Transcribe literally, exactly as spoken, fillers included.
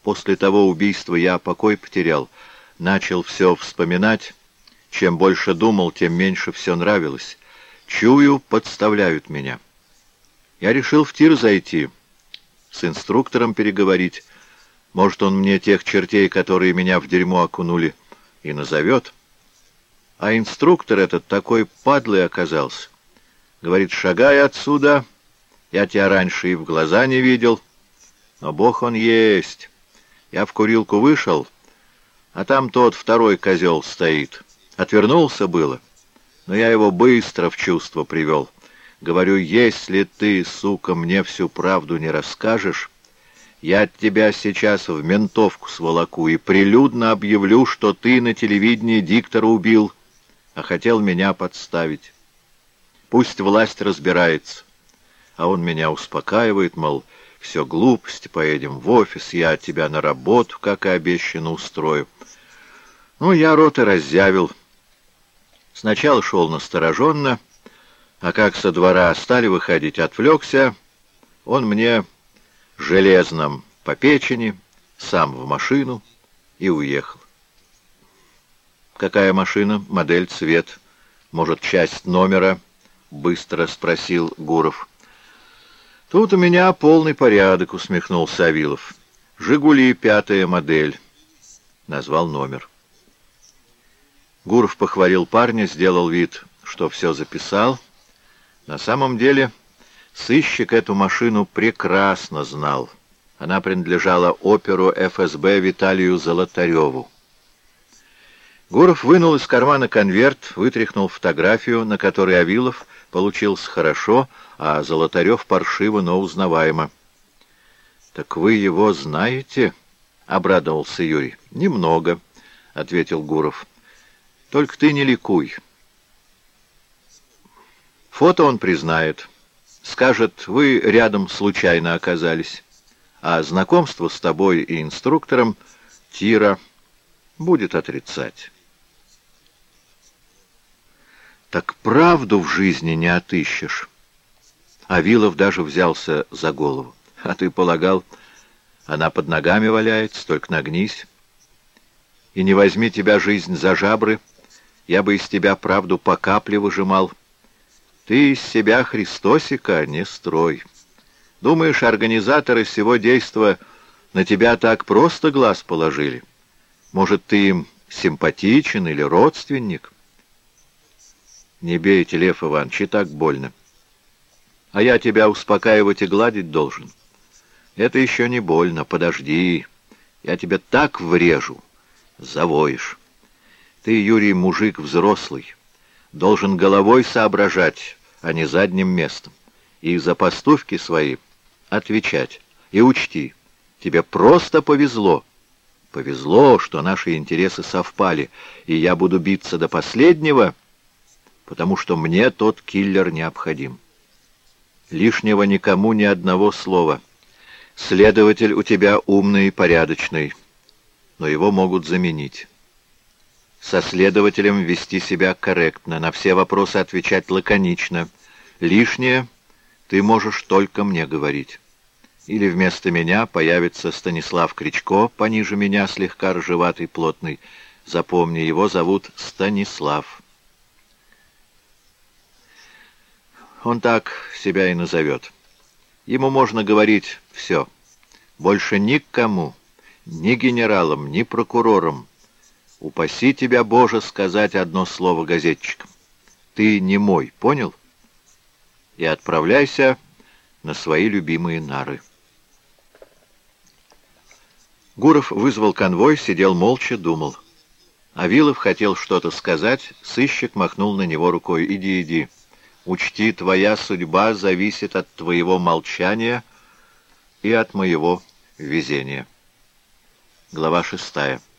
После того убийства я покой потерял, начал все вспоминать. Чем больше думал, тем меньше все нравилось. Чую, подставляют меня. Я решил в тир зайти, с инструктором переговорить. Может, он мне тех чертей, которые меня в дерьмо окунули, и назовет. А инструктор этот такой падлый оказался. Говорит, шагай отсюда, я тебя раньше и в глаза не видел. Но Бог он есть. Я в курилку вышел, а там тот второй козел стоит. Отвернулся было, но я его быстро в чувство привел. Говорю, если ты, сука, мне всю правду не расскажешь, я тебя сейчас в ментовку сволоку и прилюдно объявлю, что ты на телевидении диктора убил, а хотел меня подставить. Пусть власть разбирается. А он меня успокаивает, мол, все глупости, поедем в офис, я тебя на работу, как и обещано, устрою. Ну, я рот и разъявил. Сначала шел настороженно, а как со двора стали выходить, отвлекся, он мне железным по печени, сам в машину и уехал. «Какая машина? Модель, цвет? Может, часть номера?» — быстро спросил Гуров. «Тут у меня полный порядок», — усмехнулся Савилов. «Жигули, пятая модель», — назвал номер. Гуров похвалил парня, сделал вид, что все записал. На самом деле сыщик эту машину прекрасно знал. Она принадлежала оперу эф эс бэ Виталию Золотареву. Гуров вынул из кармана конверт, вытряхнул фотографию, на которой Авилов получился хорошо, а Золотарев паршиво, но узнаваемо. «Так вы его знаете?» — обрадовался Юрий. «Немного», — ответил Гуров. «Только ты не ликуй. Фото он признает. Скажет, вы рядом случайно оказались. А знакомство с тобой и инструктором тира будет отрицать». «Так правду в жизни не отыщешь». Авилов даже взялся за голову. «А ты полагал, она под ногами валяется, только нагнись. И не возьми тебя жизнь за жабры, я бы из тебя правду по капле выжимал. Ты из себя Христосика не строй. Думаешь, организаторы всего действа на тебя так просто глаз положили? Может, ты им симпатичен или родственник?» «Не бейте, Лев Иванович, и так больно. А я тебя успокаивать и гладить должен. Это еще не больно, подожди. Я тебя так врежу, завоешь. Ты, Юрий, мужик взрослый, должен головой соображать, а не задним местом. И за поступки свои отвечать. И учти, тебе просто повезло. Повезло, что наши интересы совпали, и я буду биться до последнего, потому что мне тот киллер необходим. Лишнего никому ни одного слова. Следователь у тебя умный и порядочный, но его могут заменить. Со следователем вести себя корректно, на все вопросы отвечать лаконично. Лишнее ты можешь только мне говорить. Или вместо меня появится Станислав Кричко, пониже меня, слегка рыжеватый, плотный. Запомни, его зовут Станислав. Он так себя и назовет. Ему можно говорить все. Больше никому, ни генералам, ни прокурорам. Упаси тебя, Боже, сказать одно слово газетчикам. Ты не мой, понял? И отправляйся на свои любимые нары. Гуров вызвал конвой, сидел молча, думал. Авилов хотел что-то сказать, сыщик махнул на него рукой. «Иди, иди. Учти, твоя судьба зависит от твоего молчания и от моего везения». Глава шестая.